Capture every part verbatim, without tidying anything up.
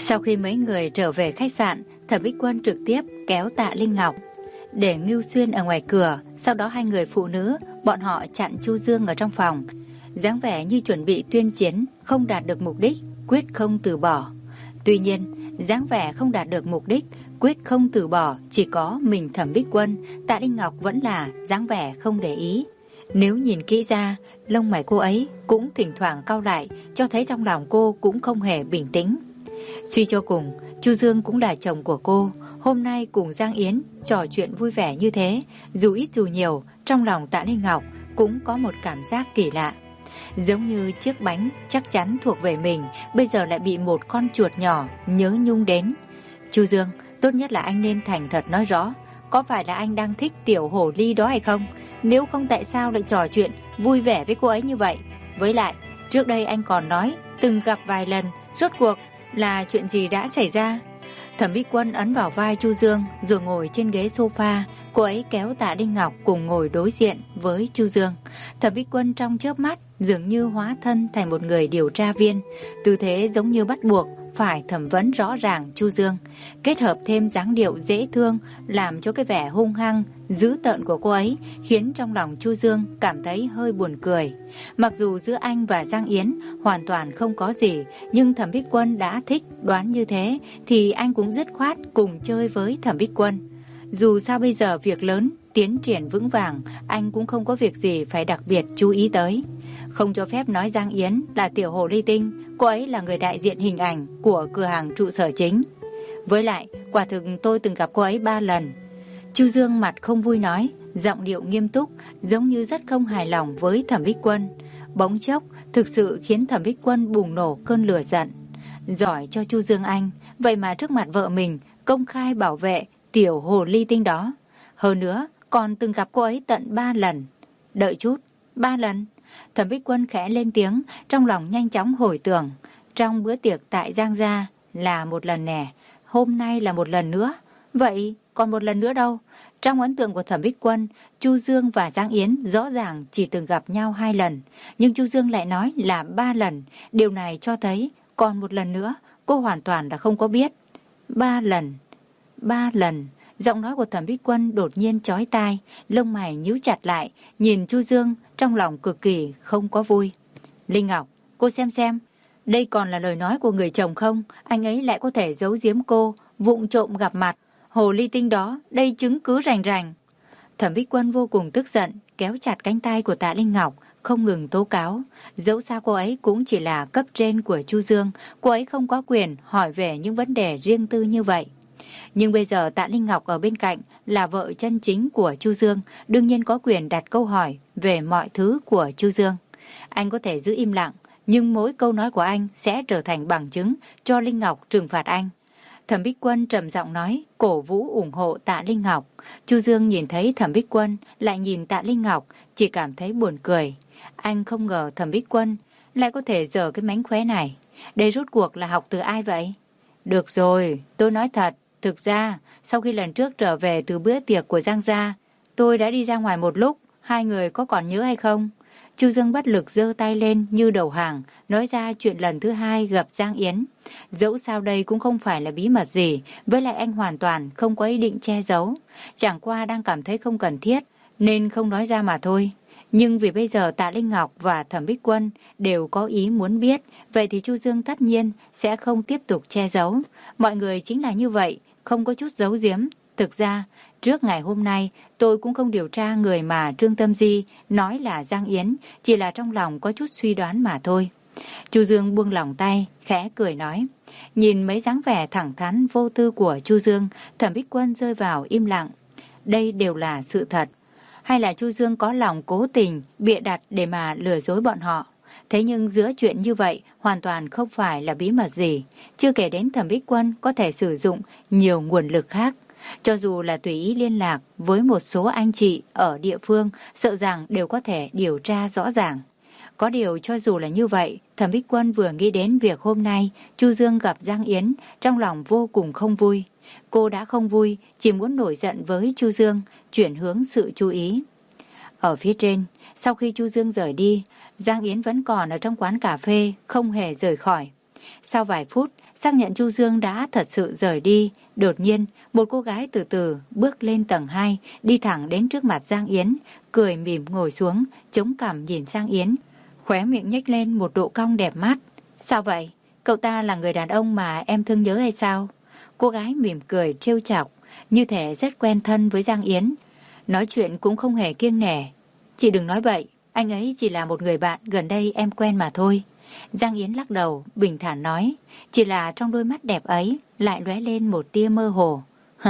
Sau khi mấy người trở về khách sạn, Thẩm Bích Quân trực tiếp kéo Tạ Linh Ngọc để Ngưu Xuyên ở ngoài cửa. Sau đó hai người phụ nữ, bọn họ chặn Chu Dương ở trong phòng, dáng vẻ như chuẩn bị tuyên chiến, không đạt được mục đích, quyết không từ bỏ. Tuy nhiên, dáng vẻ không đạt được mục đích, quyết không từ bỏ chỉ có mình Thẩm Bích Quân. Tạ Linh Ngọc vẫn là dáng vẻ không để ý. Nếu nhìn kỹ ra, lông mày cô ấy cũng thỉnh thoảng cau lại, cho thấy trong lòng cô cũng không hề bình tĩnh. Suy cho cùng, Chu Dương cũng là chồng của cô. Hôm nay cùng Giang Yến trò chuyện vui vẻ như thế, dù ít dù nhiều, trong lòng Tạ Linh Ngọc cũng có một cảm giác kỳ lạ. Giống như chiếc bánh chắc chắn thuộc về mình, bây giờ lại bị một con chuột nhỏ nhớ nhung đến. Chu Dương, tốt nhất là anh nên thành thật nói rõ, có phải là anh đang thích tiểu hồ ly đó hay không? Nếu không tại sao lại trò chuyện vui vẻ với cô ấy như vậy? Với lại, trước đây anh còn nói từng gặp vài lần, rốt cuộc là chuyện gì đã xảy ra? Thẩm Bích Quân ấn vào vai Chu Dương rồi ngồi trên ghế sofa. Cô ấy kéo Tạ Linh Ngọc cùng ngồi đối diện với Chu Dương. Thẩm Bích Quân trong chớp mắt dường như hóa thân thành một người điều tra viên, tư thế giống như bắt buộc phải thẩm vấn rõ ràng Chu Dương, kết hợp thêm dáng điệu dễ thương làm cho cái vẻ hung hăng dữ tợn của cô ấy khiến trong lòng Chu Dương cảm thấy hơi buồn cười. Mặc dù giữa anh và Giang Yến hoàn toàn không có gì, nhưng Thẩm Bích Quân đã thích đoán như thế thì anh cũng dứt khoát cùng chơi với Thẩm Bích Quân. Dù sao bây giờ việc lớn tiến triển vững vàng, anh cũng không có việc gì phải đặc biệt chú ý tới. Không cho phép nói Giang Yến là tiểu hồ ly tinh, cô ấy là người đại diện hình ảnh của cửa hàng trụ sở chính. Với lại, quả thực tôi từng gặp cô ấy ba lần. Chu Dương mặt không vui nói, giọng điệu nghiêm túc, giống như rất không hài lòng với Thẩm Bích Quân. Bỗng chốc, thực sự khiến Thẩm Bích Quân bùng nổ cơn lửa giận. Giỏi cho Chu Dương anh, vậy mà trước mặt vợ mình công khai bảo vệ tiểu hồ ly tinh đó. Hơn nữa, còn từng gặp cô ấy tận ba lần. Đợi chút, ba lần? Thẩm Bích Quân khẽ lên tiếng, trong lòng nhanh chóng hồi tưởng. Trong bữa tiệc tại Giang Gia là một lần nè, hôm nay là một lần nữa. Vậy còn một lần nữa đâu? Trong ấn tượng của Thẩm Bích Quân, Chu Dương và Giang Yến rõ ràng chỉ từng gặp nhau hai lần, nhưng Chu Dương lại nói là ba lần. Điều này cho thấy còn một lần nữa cô hoàn toàn là không có biết. Ba lần, ba lần. Giọng nói của Thẩm Bích Quân đột nhiên chói tai, lông mày nhíu chặt lại, nhìn Chu Dương trong lòng cực kỳ không có vui. Linh Ngọc, cô xem xem, đây còn là lời nói của người chồng không? Anh ấy lại có thể giấu giếm cô, vụng trộm gặp mặt. Hồ ly tinh đó, đây chứng cứ rành rành. Thẩm Bích Quân vô cùng tức giận, kéo chặt cánh tay của Tạ Linh Ngọc, không ngừng tố cáo. Dẫu sao cô ấy cũng chỉ là cấp trên của Chu Dương, cô ấy không có quyền hỏi về những vấn đề riêng tư như vậy. Nhưng bây giờ Tạ Linh Ngọc ở bên cạnh là vợ chân chính của Chu Dương, đương nhiên có quyền đặt câu hỏi về mọi thứ của Chu Dương. Anh có thể giữ im lặng, nhưng mỗi câu nói của anh sẽ trở thành bằng chứng cho Linh Ngọc trừng phạt anh. Thẩm Bích Quân trầm giọng nói, cổ vũ ủng hộ Tạ Linh Ngọc. Chu Dương nhìn thấy Thẩm Bích Quân lại nhìn Tạ Linh Ngọc, chỉ cảm thấy buồn cười. Anh không ngờ Thẩm Bích Quân lại có thể giở cái mánh khóe này. Đây rốt cuộc là học từ ai vậy? Được rồi, tôi nói thật. Thực ra, sau khi lần trước trở về từ bữa tiệc của Giang Gia, tôi đã đi ra ngoài một lúc, hai người có còn nhớ hay không? Chu Dương bất lực giơ tay lên như đầu hàng, nói ra chuyện lần thứ hai gặp Giang Yến. Dẫu sao đây cũng không phải là bí mật gì, với lại anh hoàn toàn không có ý định che giấu. Chẳng qua đang cảm thấy không cần thiết, nên không nói ra mà thôi. Nhưng vì bây giờ Tạ Linh Ngọc và Thẩm Bích Quân đều có ý muốn biết, vậy thì Chu Dương tất nhiên sẽ không tiếp tục che giấu. Mọi người chính là như vậy, không có chút giấu giếm. Thực ra, trước ngày hôm nay, tôi cũng không điều tra người mà Trương Tâm Di nói là Giang Yến, chỉ là trong lòng có chút suy đoán mà thôi. Chu Dương buông lỏng tay, khẽ cười nói. Nhìn mấy dáng vẻ thẳng thắn vô tư của Chu Dương, Thẩm Bích Quân rơi vào im lặng. Đây đều là sự thật. Hay là Chu Dương có lòng cố tình, bịa đặt để mà lừa dối bọn họ? Thế nhưng giữa chuyện như vậy hoàn toàn không phải là bí mật gì. Chưa kể đến Thẩm Bích Quân có thể sử dụng nhiều nguồn lực khác. Cho dù là tùy ý liên lạc với một số anh chị ở địa phương, sợ rằng đều có thể điều tra rõ ràng. Có điều cho dù là như vậy, Thẩm Bích Quân vừa nghĩ đến việc hôm nay Chu Dương gặp Giang Yến, trong lòng vô cùng không vui. Cô đã không vui, chỉ muốn nổi giận với Chu Dương, chuyển hướng sự chú ý. Ở phía trên, sau khi Chu Dương rời đi, Giang Yến vẫn còn ở trong quán cà phê, không hề rời khỏi. Sau vài phút, xác nhận Chu Dương đã thật sự rời đi. Đột nhiên, một cô gái từ từ bước lên tầng hai, đi thẳng đến trước mặt Giang Yến, cười mỉm ngồi xuống, chống cằm nhìn Giang Yến, khóe miệng nhếch lên một độ cong đẹp mắt. Sao vậy? Cậu ta là người đàn ông mà em thương nhớ hay sao? Cô gái mỉm cười trêu chọc, như thể rất quen thân với Giang Yến. Nói chuyện cũng không hề kiêng nể. Chị đừng nói vậy, anh ấy chỉ là một người bạn gần đây em quen mà thôi. Giang Yến lắc đầu, bình thản nói, chỉ là trong đôi mắt đẹp ấy lại lóe lên một tia mơ hồ.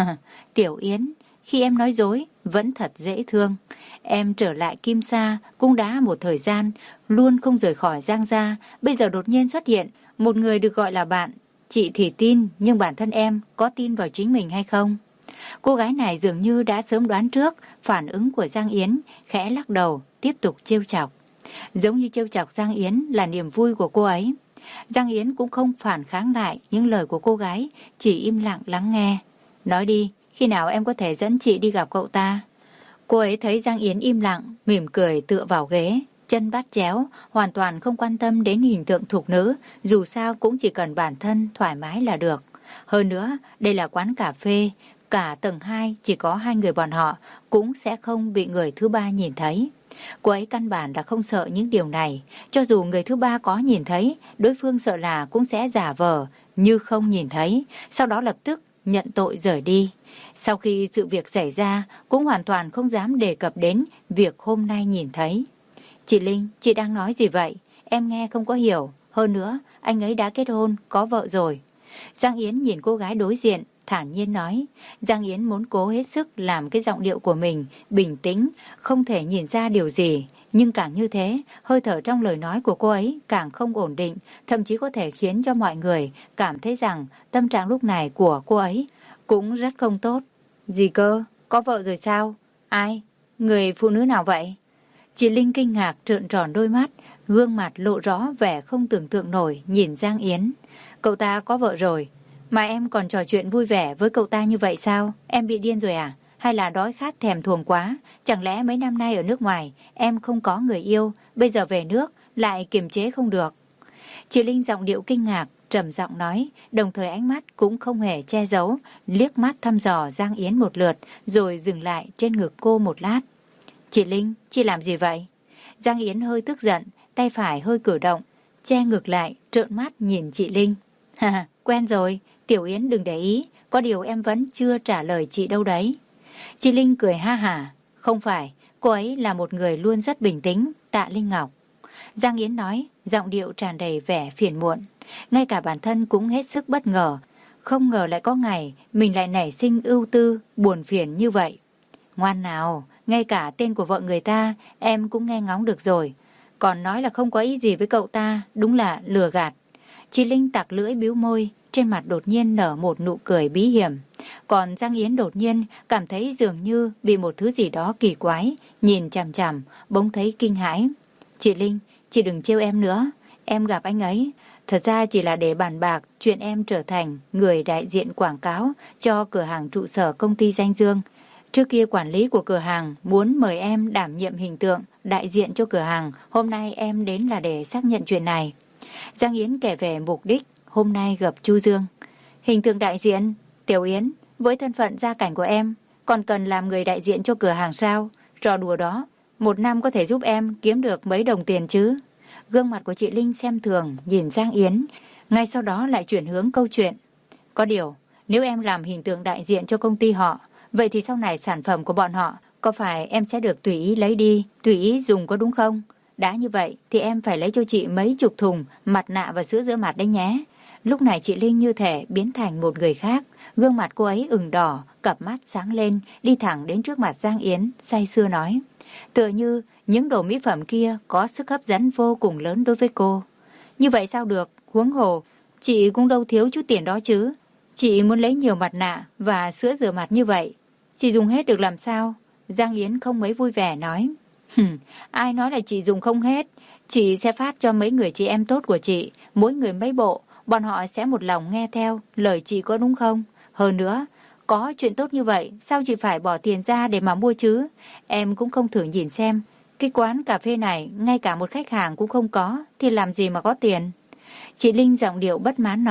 Tiểu Yến, khi em nói dối vẫn thật dễ thương. Em trở lại Kim Sa cũng đã một thời gian, luôn không rời khỏi Giang gia. Bây giờ đột nhiên xuất hiện một người được gọi là bạn. Chị thì tin, nhưng bản thân em có tin vào chính mình hay không? Cô gái này dường như đã sớm đoán trước phản ứng của Giang Yến, khẽ lắc đầu, tiếp tục trêu chọc. Giống như trêu chọc Giang Yến là niềm vui của cô ấy. Giang Yến cũng không phản kháng lại những lời của cô gái, chỉ im lặng lắng nghe. Nói đi, khi nào em có thể dẫn chị đi gặp cậu ta? Cô ấy thấy Giang Yến im lặng, mỉm cười tựa vào ghế, chân bắt chéo, hoàn toàn không quan tâm đến hình tượng thục nữ, dù sao cũng chỉ cần bản thân thoải mái là được. Hơn nữa, đây là quán cà phê, cả tầng hai chỉ có hai người bọn họ, cũng sẽ không bị người thứ ba nhìn thấy. Cô ấy căn bản là không sợ những điều này, cho dù người thứ ba có nhìn thấy, đối phương sợ là cũng sẽ giả vờ như không nhìn thấy, sau đó lập tức nhận tội rời đi. Sau khi sự việc xảy ra, cũng hoàn toàn không dám đề cập đến việc hôm nay nhìn thấy. Chị Linh, chị đang nói gì vậy? Em nghe không có hiểu. Hơn nữa, anh ấy đã kết hôn, có vợ rồi. Giang Yến nhìn cô gái đối diện, thản nhiên nói. Giang Yến muốn cố hết sức làm cái giọng điệu của mình bình tĩnh, không thể nhìn ra điều gì. Nhưng càng như thế, hơi thở trong lời nói của cô ấy càng không ổn định, thậm chí có thể khiến cho mọi người cảm thấy rằng tâm trạng lúc này của cô ấy cũng rất không tốt. Gì cơ? Có vợ rồi sao? Ai? Người phụ nữ nào vậy? Chị Linh kinh ngạc trợn tròn đôi mắt, gương mặt lộ rõ vẻ không tưởng tượng nổi nhìn Giang Yến. Cậu ta có vợ rồi, mà em còn trò chuyện vui vẻ với cậu ta như vậy sao? Em bị điên rồi à? Hay là đói khát thèm thuồng quá? Chẳng lẽ mấy năm nay ở nước ngoài em không có người yêu, bây giờ về nước lại kiềm chế không được? Chị Linh giọng điệu kinh ngạc, trầm giọng nói, đồng thời ánh mắt cũng không hề che giấu, liếc mắt thăm dò Giang Yến một lượt, rồi dừng lại trên ngực cô một lát. Chị Linh, chị làm gì vậy? Giang Yến hơi tức giận, tay phải hơi cử động, che ngực lại, trợn mắt nhìn chị Linh. Ha, quen rồi, Tiểu Yến đừng để ý, có điều em vẫn chưa trả lời chị đâu đấy. Chị Linh cười ha hả, không phải, cô ấy là một người luôn rất bình tĩnh, Tạ Linh Ngọc. Giang Yến nói, giọng điệu tràn đầy vẻ phiền muộn. Ngay cả bản thân cũng hết sức bất ngờ, không ngờ lại có ngày mình lại nảy sinh ưu tư, buồn phiền như vậy. Ngoan nào, ngay cả tên của vợ người ta em cũng nghe ngóng được rồi, còn nói là không có ý gì với cậu ta, đúng là lừa gạt. Chị Linh tặc lưỡi bĩu môi, trên mặt đột nhiên nở một nụ cười bí hiểm. Còn Giang Yến đột nhiên cảm thấy dường như bị một thứ gì đó kỳ quái nhìn chằm chằm, bỗng thấy kinh hãi. Chị Linh, chị đừng trêu em nữa, em gặp anh ấy thật ra chỉ là để bàn bạc chuyện em trở thành người đại diện quảng cáo cho cửa hàng trụ sở công ty Danh Dương. Trước kia quản lý của cửa hàng muốn mời em đảm nhiệm hình tượng đại diện cho cửa hàng, hôm nay em đến là để xác nhận chuyện này. Giang Yến kể về mục đích hôm nay gặp Chu Dương. Hình tượng đại diện? Tiểu Yến, với thân phận gia cảnh của em, còn cần làm người đại diện cho cửa hàng sao? Trò đùa đó, một năm có thể giúp em kiếm được mấy đồng tiền chứ? Gương mặt của chị Linh xem thường nhìn Giang Yến, ngay sau đó lại chuyển hướng câu chuyện. Có điều, nếu em làm hình tượng đại diện cho công ty họ, vậy thì sau này sản phẩm của bọn họ có phải em sẽ được tùy ý lấy đi, tùy ý dùng có đúng không? Đã như vậy thì em phải lấy cho chị mấy chục thùng mặt nạ và sữa rửa mặt đấy nhé. Lúc này chị Linh như thể biến thành một người khác, gương mặt cô ấy ửng đỏ, cặp mắt sáng lên, đi thẳng đến trước mặt Giang Yến, say sưa nói. Tựa như những đồ mỹ phẩm kia có sức hấp dẫn vô cùng lớn đối với cô. Như vậy sao được, huống hồ, chị cũng đâu thiếu chút tiền đó chứ. Chị muốn lấy nhiều mặt nạ và sữa rửa mặt như vậy, chị dùng hết được làm sao? Giang Yến không mấy vui vẻ nói. Hừm, ai nói là chị dùng không hết, chị sẽ phát cho mấy người chị em tốt của chị, mỗi người mấy bộ, bọn họ sẽ một lòng nghe theo lời chị có đúng không? Hơn nữa, có chuyện tốt như vậy, sao chị phải bỏ tiền ra để mà mua chứ? Em cũng không thử nhìn xem, cái quán cà phê này ngay cả một khách hàng cũng không có, thì làm gì mà có tiền? Chị Linh giọng điệu bất mãn nói.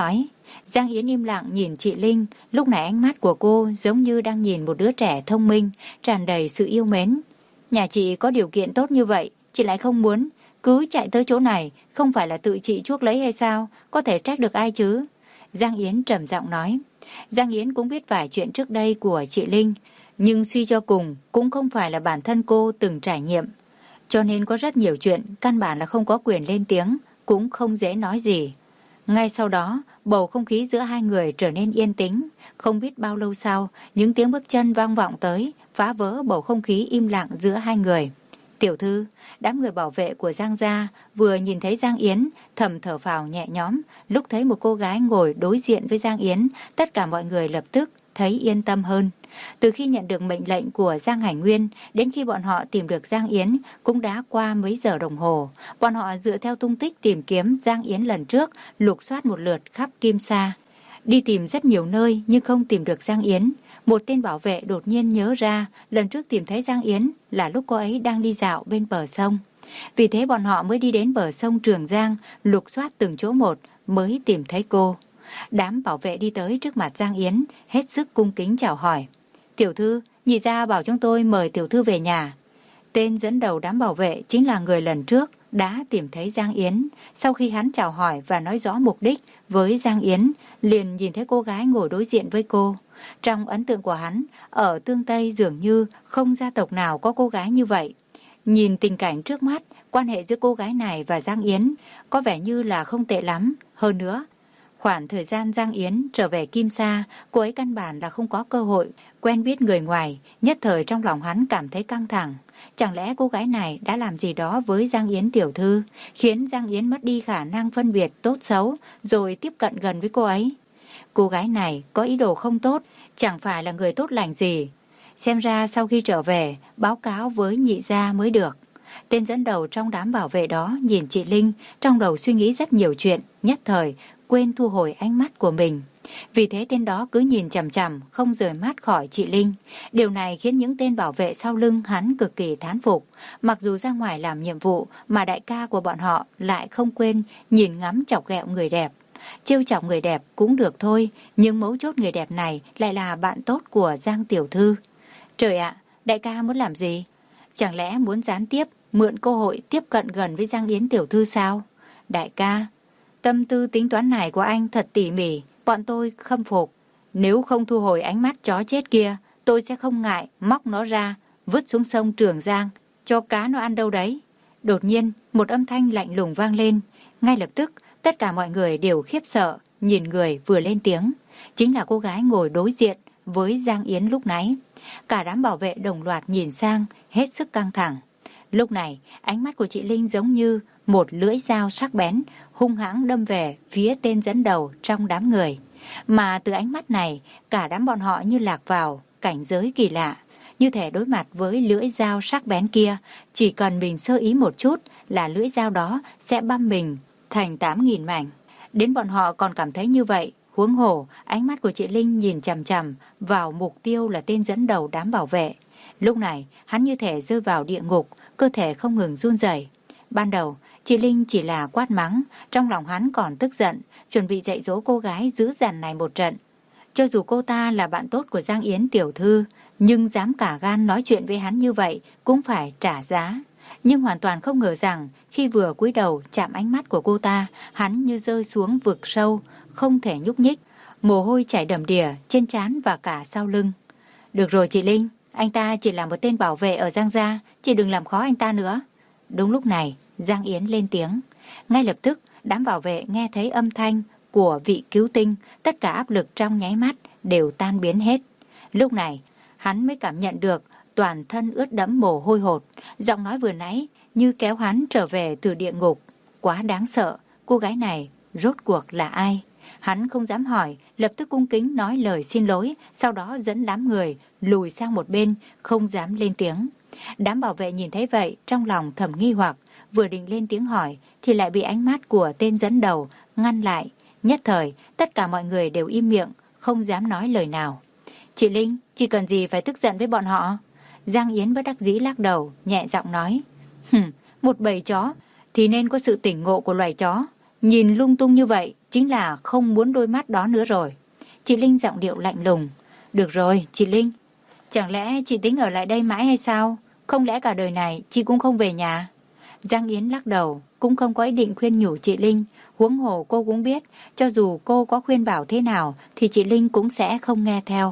Giang Yến im lặng nhìn chị Linh, lúc này ánh mắt của cô giống như đang nhìn một đứa trẻ thông minh, tràn đầy sự yêu mến. Nhà chị có điều kiện tốt như vậy, chị lại không muốn, cứ chạy tới chỗ này, không phải là tự chị chuốc lấy hay sao, có thể trách được ai chứ? Giang Yến trầm giọng nói. Giang Yến cũng biết vài chuyện trước đây của chị Linh, nhưng suy cho cùng cũng không phải là bản thân cô từng trải nghiệm. Cho nên có rất nhiều chuyện căn bản là không có quyền lên tiếng, cũng không dễ nói gì. Ngay sau đó, bầu không khí giữa hai người trở nên yên tĩnh. Không biết bao lâu sau, những tiếng bước chân vang vọng tới, phá vỡ bầu không khí im lặng giữa hai người. Tiểu thư, đám người bảo vệ của Giang gia vừa nhìn thấy Giang Yến, thầm thở phào nhẹ nhõm. Lúc thấy một cô gái ngồi đối diện với Giang Yến, tất cả mọi người lập tức thấy yên tâm hơn. Từ khi nhận được mệnh lệnh của Giang Hải Nguyên, đến khi bọn họ tìm được Giang Yến cũng đã qua mấy giờ đồng hồ. Bọn họ dựa theo tung tích tìm kiếm Giang Yến lần trước, lục soát một lượt khắp Kim Sa. Đi tìm rất nhiều nơi nhưng không tìm được Giang Yến. Một tên bảo vệ đột nhiên nhớ ra lần trước tìm thấy Giang Yến là lúc cô ấy đang đi dạo bên bờ sông. Vì thế bọn họ mới đi đến bờ sông Trường Giang, lục soát từng chỗ một mới tìm thấy cô. Đám bảo vệ đi tới trước mặt Giang Yến, hết sức cung kính chào hỏi. Tiểu thư, nhị gia bảo chúng tôi mời tiểu thư về nhà. Tên dẫn đầu đám bảo vệ chính là người lần trước đã tìm thấy Giang Yến. Sau khi hắn chào hỏi và nói rõ mục đích với Giang Yến, liền nhìn thấy cô gái ngồi đối diện với cô. Trong ấn tượng của hắn, ở Tương Tây dường như không gia tộc nào có cô gái như vậy. Nhìn tình cảnh trước mắt, quan hệ giữa cô gái này và Giang Yến có vẻ như là không tệ lắm. Hơn nữa, khoảng thời gian Giang Yến trở về Kim Sa, cô ấy căn bản là không có cơ hội quen biết người ngoài. Nhất thời trong lòng hắn cảm thấy căng thẳng. Chẳng lẽ cô gái này đã làm gì đó với Giang Yến tiểu thư, khiến Giang Yến mất đi khả năng phân biệt tốt xấu, rồi tiếp cận gần với cô ấy? Cô gái này có ý đồ không tốt, chẳng phải là người tốt lành gì. Xem ra sau khi trở về, báo cáo với nhị gia mới được. Tên dẫn đầu trong đám bảo vệ đó nhìn chị Linh, trong đầu suy nghĩ rất nhiều chuyện, nhất thời quên thu hồi ánh mắt của mình. Vì thế tên đó cứ nhìn chằm chằm, không rời mắt khỏi chị Linh. Điều này khiến những tên bảo vệ sau lưng hắn cực kỳ thán phục. Mặc dù ra ngoài làm nhiệm vụ, mà đại ca của bọn họ lại không quên nhìn ngắm chọc ghẹo người đẹp. Trêu chọc người đẹp cũng được thôi, nhưng mấu chốt người đẹp này lại là bạn tốt của Giang tiểu thư. Trời ạ, đại ca muốn làm gì? Chẳng lẽ muốn gián tiếp mượn cơ hội tiếp cận gần với Giang Yến tiểu thư sao? Đại ca, tâm tư tính toán này của anh thật tỉ mỉ, bọn tôi khâm phục. Nếu không thu hồi ánh mắt chó chết kia, tôi sẽ không ngại móc nó ra, vứt xuống sông Trường Giang, cho cá nó ăn đâu đấy. Đột nhiên, một âm thanh lạnh lùng vang lên. Ngay lập tức, tất cả mọi người đều khiếp sợ, nhìn người vừa lên tiếng. Chính là cô gái ngồi đối diện với Giang Yến lúc nãy. Cả đám bảo vệ đồng loạt nhìn sang, hết sức căng thẳng. Lúc này, ánh mắt của chị Linh giống như một lưỡi dao sắc bén, hung hãng đâm về phía tên dẫn đầu trong đám người. Mà từ ánh mắt này, cả đám bọn họ như lạc vào cảnh giới kỳ lạ. Như thể đối mặt với lưỡi dao sắc bén kia, chỉ cần mình sơ ý một chút là lưỡi dao đó sẽ băm mình thành tám nghìn mảnh. Đến bọn họ còn cảm thấy như vậy, huống hồ ánh mắt của chị Linh nhìn chằm chằm vào mục tiêu là tên dẫn đầu đám bảo vệ. Lúc này, hắn như thể rơi vào địa ngục, cơ thể không ngừng run rẩy. Ban đầu, chị Linh chỉ là quát mắng, trong lòng hắn còn tức giận, chuẩn bị dạy dỗ cô gái dữ dằn này một trận. Cho dù cô ta là bạn tốt của Giang Yến tiểu thư, nhưng dám cả gan nói chuyện với hắn như vậy cũng phải trả giá. Nhưng hoàn toàn không ngờ rằng khi vừa cúi đầu chạm ánh mắt của cô ta, hắn như rơi xuống vực sâu, không thể nhúc nhích, mồ hôi chảy đầm đìa trên trán và cả sau lưng. Được rồi chị Linh, anh ta chỉ là một tên bảo vệ ở Giang gia, chị đừng làm khó anh ta nữa. Đúng lúc này, Giang Yến lên tiếng. Ngay lập tức, đám bảo vệ nghe thấy âm thanh của vị cứu tinh, tất cả áp lực trong nháy mắt đều tan biến hết. Lúc này, hắn mới cảm nhận được toàn thân ướt đẫm mồ hôi hột. Giọng nói vừa nãy như kéo hắn trở về từ địa ngục. Quá đáng sợ, cô gái này rốt cuộc là ai? Hắn không dám hỏi, lập tức cung kính nói lời xin lỗi, sau đó dẫn đám người lùi sang một bên, không dám lên tiếng. Đám bảo vệ nhìn thấy vậy, trong lòng thầm nghi hoặc, vừa định lên tiếng hỏi thì lại bị ánh mắt của tên dẫn đầu ngăn lại. Nhất thời, tất cả mọi người đều im miệng, không dám nói lời nào. Chị Linh, chị cần gì phải tức giận với bọn họ? Giang Yến bất đắc dĩ lắc đầu, nhẹ giọng nói. Hừm, một bầy chó thì nên có sự tỉnh ngộ của loài chó. nhìn lung tung như vậy chính là không muốn đôi mắt đó nữa rồi. Chị Linh giọng điệu lạnh lùng. Được rồi, chị Linh, chẳng lẽ chị tính ở lại đây mãi hay sao? Không lẽ cả đời này chị cũng không về nhà? Giang Yến lắc đầu, cũng không có ý định khuyên nhủ chị Linh. Huống hồ cô cũng biết, cho dù cô có khuyên bảo thế nào thì chị Linh cũng sẽ không nghe theo.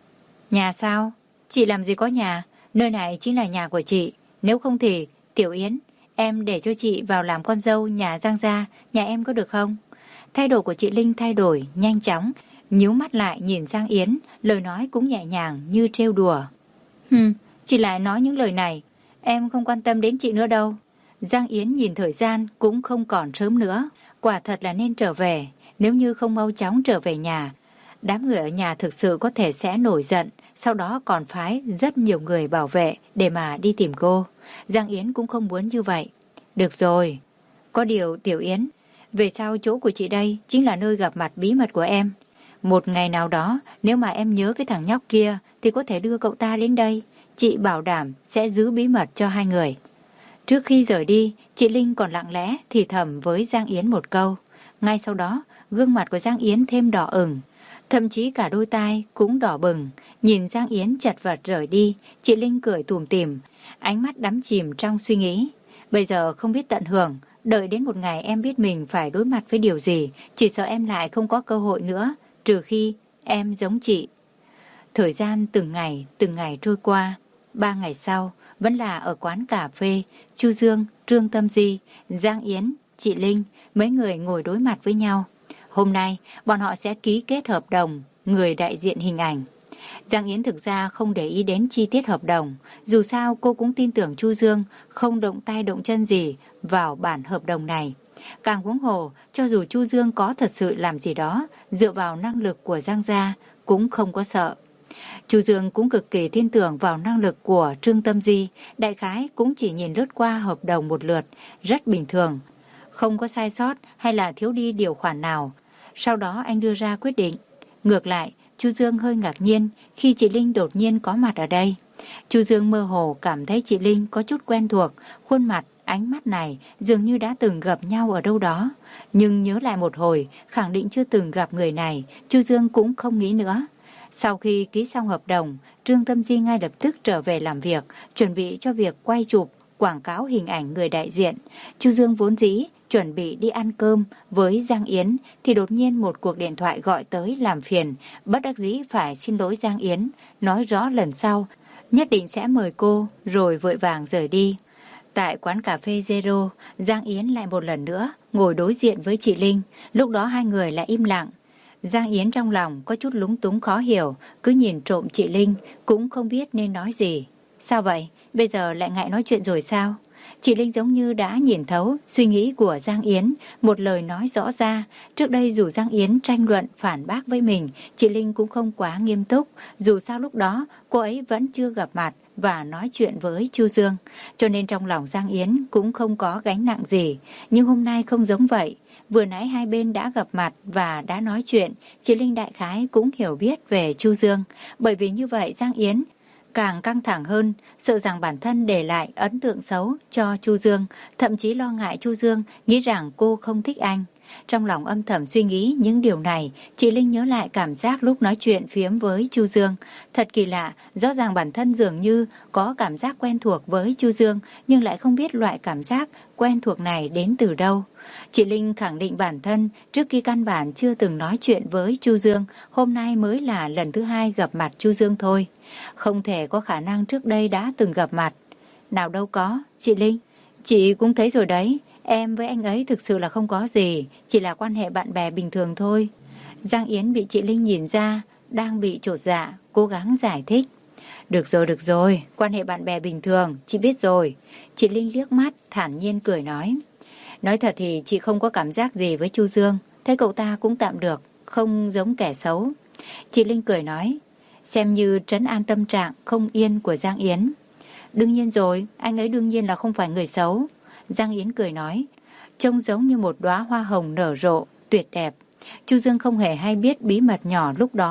Nhà sao? Chị làm gì có nhà? Nơi này chính là nhà của chị. Nếu không thì, Tiểu Yến, em để cho chị vào làm con dâu nhà Giang gia, nhà em có được không? Thái độ của chị Linh thay đổi nhanh chóng, nhíu mắt lại nhìn Giang Yến, lời nói cũng nhẹ nhàng như trêu đùa. Hừm, chị lại nói những lời này, em không quan tâm đến chị nữa đâu. Giang Yến nhìn thời gian cũng không còn sớm nữa, quả thật là nên trở về, nếu như không mau chóng trở về nhà. Đám người ở nhà thực sự có thể sẽ nổi giận, sau đó còn phái rất nhiều người bảo vệ để mà đi tìm cô. Giang Yến cũng không muốn như vậy. Được rồi, có điều Tiểu Yến, về sau chỗ của chị đây chính là nơi gặp mặt bí mật của em. Một ngày nào đó, nếu mà em nhớ cái thằng nhóc kia thì có thể đưa cậu ta đến đây. Chị bảo đảm sẽ giữ bí mật cho hai người. Trước khi rời đi, chị Linh còn lặng lẽ thì thầm với Giang Yến một câu. Ngay sau đó, gương mặt của Giang Yến thêm đỏ ửng, thậm chí cả đôi tai cũng đỏ bừng. Nhìn Giang Yến chật vật rời đi, chị Linh cười tủm tỉm, ánh mắt đắm chìm trong suy nghĩ. Bây giờ không biết tận hưởng, đợi đến một ngày em biết mình phải đối mặt với điều gì, chỉ sợ em lại không có cơ hội nữa, trừ khi em giống chị. Thời gian từng ngày, từng ngày trôi qua. Ba ngày sau, vẫn là ở quán cà phê, Chu Dương, Trương Tâm Di, Giang Yến, chị Linh, mấy người ngồi đối mặt với nhau. Hôm nay, bọn họ sẽ ký kết hợp đồng, người đại diện hình ảnh. Giang Yến thực ra không để ý đến chi tiết hợp đồng, dù sao cô cũng tin tưởng Chu Dương không động tay động chân gì vào bản hợp đồng này. Càng huống hồ, cho dù Chu Dương có thật sự làm gì đó, dựa vào năng lực của Giang gia cũng không có sợ. Chu Dương cũng cực kỳ tin tưởng vào năng lực của Trương Tâm Di, đại khái cũng chỉ nhìn lướt qua hợp đồng một lượt, rất bình thường, không có sai sót hay là thiếu đi điều khoản nào. Sau đó anh đưa ra quyết định. Ngược lại, Chu Dương hơi ngạc nhiên khi chị Linh đột nhiên có mặt ở đây. Chu Dương mơ hồ cảm thấy chị Linh có chút quen thuộc, khuôn mặt, ánh mắt này dường như đã từng gặp nhau ở đâu đó. Nhưng nhớ lại một hồi, khẳng định chưa từng gặp người này, Chu Dương cũng không nghĩ nữa. Sau khi ký xong hợp đồng, Trương Tâm Di ngay lập tức trở về làm việc, chuẩn bị cho việc quay chụp, quảng cáo hình ảnh người đại diện. Chu Dương vốn dĩ chuẩn bị đi ăn cơm với Giang Yến thì đột nhiên một cuộc điện thoại gọi tới làm phiền, bất đắc dĩ phải xin lỗi Giang Yến, nói rõ lần sau nhất định sẽ mời cô, rồi vội vàng rời đi. Tại quán cà phê Zero, Giang Yến lại một lần nữa ngồi đối diện với chị Linh, lúc đó hai người lại im lặng. Giang Yến trong lòng có chút lúng túng khó hiểu, cứ nhìn trộm chị Linh, cũng không biết nên nói gì. Sao vậy? Bây giờ lại ngại nói chuyện rồi sao? Chị Linh giống như đã nhìn thấu suy nghĩ của Giang Yến, một lời nói rõ ra. Trước đây dù Giang Yến tranh luận phản bác với mình, chị Linh cũng không quá nghiêm túc. Dù sao lúc đó cô ấy vẫn chưa gặp mặt và nói chuyện với Chu Dương, cho nên trong lòng Giang Yến cũng không có gánh nặng gì. Nhưng hôm nay không giống vậy. Vừa nãy hai bên đã gặp mặt và đã nói chuyện, chị Linh đại khái cũng hiểu biết về Chu Dương. Bởi vì như vậy Giang Yến càng căng thẳng hơn, sợ rằng bản thân để lại ấn tượng xấu cho Chu Dương, thậm chí lo ngại Chu Dương nghĩ rằng cô không thích anh. Trong lòng âm thầm suy nghĩ những điều này, chị Linh nhớ lại cảm giác lúc nói chuyện phiếm với Chu Dương. Thật kỳ lạ, rõ ràng bản thân dường như có cảm giác quen thuộc với Chu Dương, nhưng lại không biết loại cảm giác quen thuộc này đến từ đâu. Chị Linh khẳng định bản thân trước khi căn bản chưa từng nói chuyện với Chu Dương, hôm nay mới là lần thứ hai gặp mặt Chu Dương thôi. Không thể có khả năng trước đây đã từng gặp mặt. Nào đâu có, chị Linh, chị cũng thấy rồi đấy, em với anh ấy thực sự là không có gì, chỉ là quan hệ bạn bè bình thường thôi. Giang Yến bị chị Linh nhìn ra, đang bị chột dạ, cố gắng giải thích. Được rồi, được rồi, quan hệ bạn bè bình thường, chị biết rồi. Chị Linh liếc mắt, thản nhiên cười nói. Nói thật thì chị không có cảm giác gì với Chu Dương, thấy cậu ta cũng tạm được, không giống kẻ xấu. Chị Linh cười nói, xem như trấn an tâm trạng không yên của Giang Yến. Đương nhiên rồi, anh ấy đương nhiên là không phải người xấu. Giang Yến cười nói, trông giống như một đóa hoa hồng nở rộ, tuyệt đẹp. Chu Dương không hề hay biết bí mật nhỏ lúc đó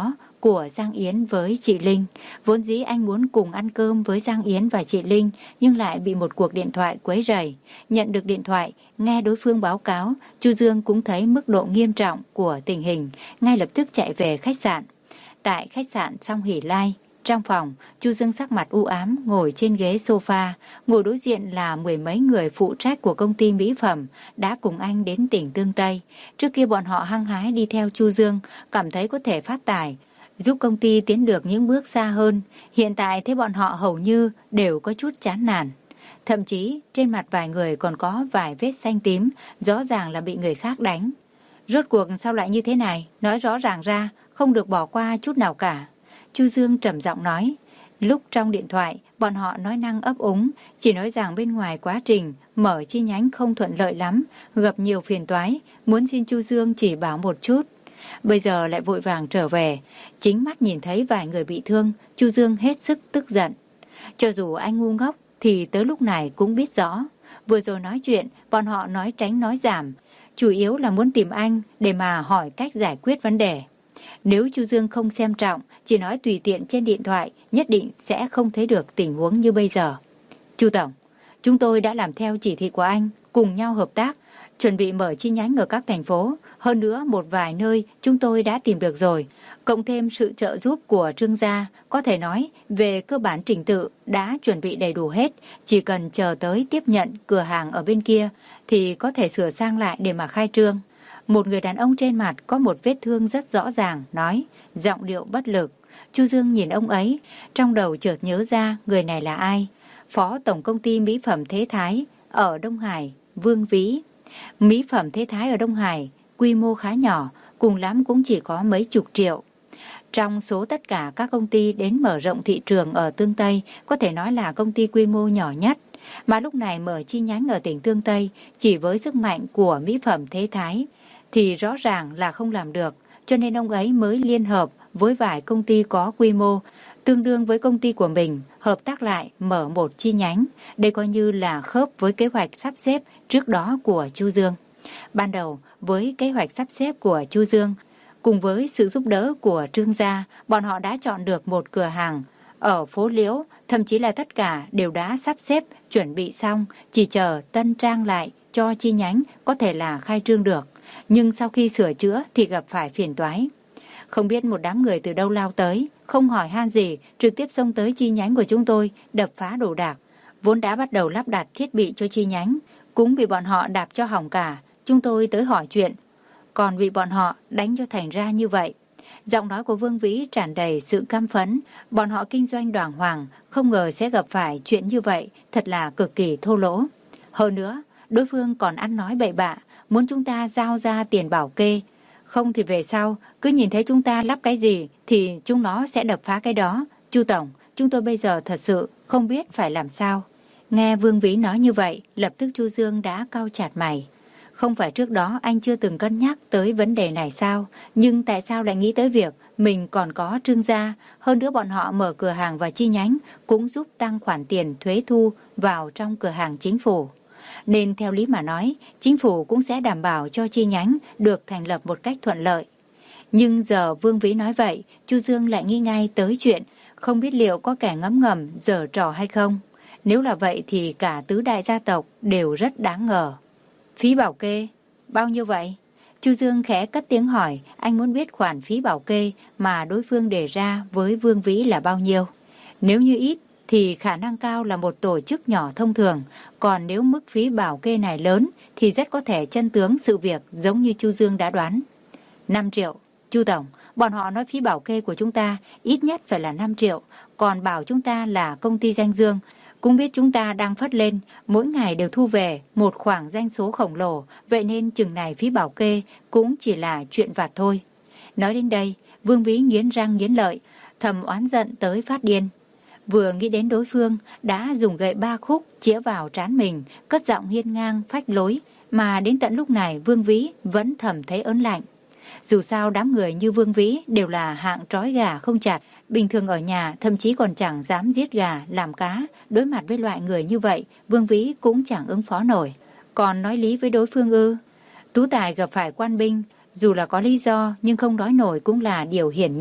của Giang Yến với chị Linh. Vốn dĩ anh muốn cùng ăn cơm với Giang Yến và chị Linh, nhưng lại bị một cuộc điện thoại quấy rầy. Nhận được điện thoại, nghe đối phương báo cáo, Chu Dương cũng thấy mức độ nghiêm trọng của tình hình, ngay lập tức chạy về khách sạn. Tại khách sạn Song Hỷ Lai, trong phòng, Chu Dương sắc mặt u ám ngồi trên ghế sofa, ngồi đối diện là mười mấy người phụ trách của công ty mỹ phẩm đã cùng anh đến tỉnh Tương Tây. Trước kia bọn họ hăng hái đi theo Chu Dương, cảm thấy có thể phát tài, giúp công ty tiến được những bước xa hơn. Hiện tại thấy bọn họ hầu như đều có chút chán nản. Thậm chí trên mặt vài người còn có vài vết xanh tím, rõ ràng là bị người khác đánh. Rốt cuộc sao lại như thế này? Nói rõ ràng ra, không được bỏ qua chút nào cả. Chu Dương trầm giọng nói. Lúc trong điện thoại, bọn họ nói năng ấp úng, chỉ nói rằng bên ngoài quá trình mở chi nhánh không thuận lợi lắm, gặp nhiều phiền toái, muốn xin Chu Dương chỉ bảo một chút. Bây giờ lại vội vàng trở về, chính mắt nhìn thấy vài người bị thương, Chu Dương hết sức tức giận. Cho dù anh ngu ngốc thì tới lúc này cũng biết rõ. Vừa rồi nói chuyện, bọn họ nói tránh nói giảm, chủ yếu là muốn tìm anh để mà hỏi cách giải quyết vấn đề. Nếu Chu Dương không xem trọng, chỉ nói tùy tiện trên điện thoại, nhất định sẽ không thấy được tình huống như bây giờ. Chu Tổng, chúng tôi đã làm theo chỉ thị của anh, cùng nhau hợp tác, chuẩn bị mở chi nhánh ở các thành phố. Hơn nữa, một vài nơi chúng tôi đã tìm được rồi. Cộng thêm sự trợ giúp của Trương gia, có thể nói về cơ bản trình tự đã chuẩn bị đầy đủ hết. Chỉ cần chờ tới tiếp nhận cửa hàng ở bên kia thì có thể sửa sang lại để mà khai trương. Một người đàn ông trên mặt có một vết thương rất rõ ràng, nói, giọng điệu bất lực. Chu Dương nhìn ông ấy, trong đầu chợt nhớ ra người này là ai. Phó tổng công ty mỹ phẩm Thế Thái ở Đông Hải, Vương Vĩ. Mỹ phẩm Thế Thái ở Đông Hải, quy mô khá nhỏ, cùng lắm cũng chỉ có mấy chục triệu. Trong số tất cả các công ty đến mở rộng thị trường ở Tương Tây, có thể nói là công ty quy mô nhỏ nhất. Mà lúc này mở chi nhánh ở tỉnh Tương Tây, chỉ với sức mạnh của mỹ phẩm Thế Thái, thì rõ ràng là không làm được, cho nên ông ấy mới liên hợp với vài công ty có quy mô, tương đương với công ty của mình, hợp tác lại mở một chi nhánh. Đây coi như là khớp với kế hoạch sắp xếp trước đó của Chu Dương. Ban đầu, với kế hoạch sắp xếp của Chu Dương, cùng với sự giúp đỡ của Trương gia, bọn họ đã chọn được một cửa hàng ở phố Liễu, thậm chí là tất cả đều đã sắp xếp, chuẩn bị xong, chỉ chờ tân trang lại cho chi nhánh có thể là khai trương được. Nhưng sau khi sửa chữa thì gặp phải phiền toái. Không biết một đám người từ đâu lao tới, không hỏi han gì, trực tiếp xông tới chi nhánh của chúng tôi, đập phá đồ đạc. Vốn đã bắt đầu lắp đặt thiết bị cho chi nhánh, cũng bị bọn họ đạp cho hỏng cả. Chúng tôi tới hỏi chuyện, còn bị bọn họ đánh cho thành ra như vậy. Giọng nói của Vương Vĩ tràn đầy sự căm phẫn. Bọn họ kinh doanh đoàng hoàng, không ngờ sẽ gặp phải chuyện như vậy, thật là cực kỳ thô lỗ. Hơn nữa, đối phương còn ăn nói bậy bạ, muốn chúng ta giao ra tiền bảo kê. Không thì về sau, cứ nhìn thấy chúng ta lắp cái gì thì chúng nó sẽ đập phá cái đó. Chu Tổng, chúng tôi bây giờ thật sự không biết phải làm sao. Nghe Vương Vĩ nói như vậy, lập tức Chu Dương đã cau chặt mày. Không phải trước đó anh chưa từng cân nhắc tới vấn đề này sao? Nhưng tại sao lại nghĩ tới việc mình còn có Trương gia? Hơn nữa bọn họ mở cửa hàng và chi nhánh cũng giúp tăng khoản tiền thuế thu vào trong cửa hàng chính phủ. Nên theo lý mà nói, chính phủ cũng sẽ đảm bảo cho chi nhánh được thành lập một cách thuận lợi. Nhưng giờ Vương Vĩ nói vậy, Chu Dương lại nghĩ ngay tới chuyện không biết liệu có kẻ ngấm ngầm giở trò hay không. Nếu là vậy thì cả tứ đại gia tộc đều rất đáng ngờ. Phí bảo kê, bao nhiêu vậy? Chu Dương khẽ cất tiếng hỏi, anh muốn biết khoản phí bảo kê mà đối phương đề ra với Vương Vĩ là bao nhiêu. Nếu như ít, thì khả năng cao là một tổ chức nhỏ thông thường, còn nếu mức phí bảo kê này lớn thì rất có thể chân tướng sự việc giống như Chu Dương đã đoán. năm triệu, Chu Tổng, bọn họ nói phí bảo kê của chúng ta ít nhất phải là năm triệu, còn bảo chúng ta là công ty danh dương, cũng biết chúng ta đang phất lên, mỗi ngày đều thu về một khoản doanh số khổng lồ, vậy nên chừng này phí bảo kê cũng chỉ là chuyện vặt thôi. Nói đến đây, Vương Vĩ nghiến răng nghiến lợi, thầm oán giận tới phát điên. Vừa nghĩ đến đối phương đã dùng gậy ba khúc chĩa vào trán mình, cất giọng hiên ngang phách lối, mà đến tận lúc này Vương Vĩ vẫn thầm thấy ớn lạnh. Dù sao đám người như Vương Vĩ đều là hạng trói gà không chặt, bình thường ở nhà thậm chí còn chẳng dám giết gà làm cá. Đối mặt với loại người như vậy, Vương Vĩ cũng chẳng ứng phó nổi. Còn nói lý với đối phương ư? Tú Tài gặp phải quan binh, dù là có lý do nhưng không nói nổi cũng là điều hiển nhiên.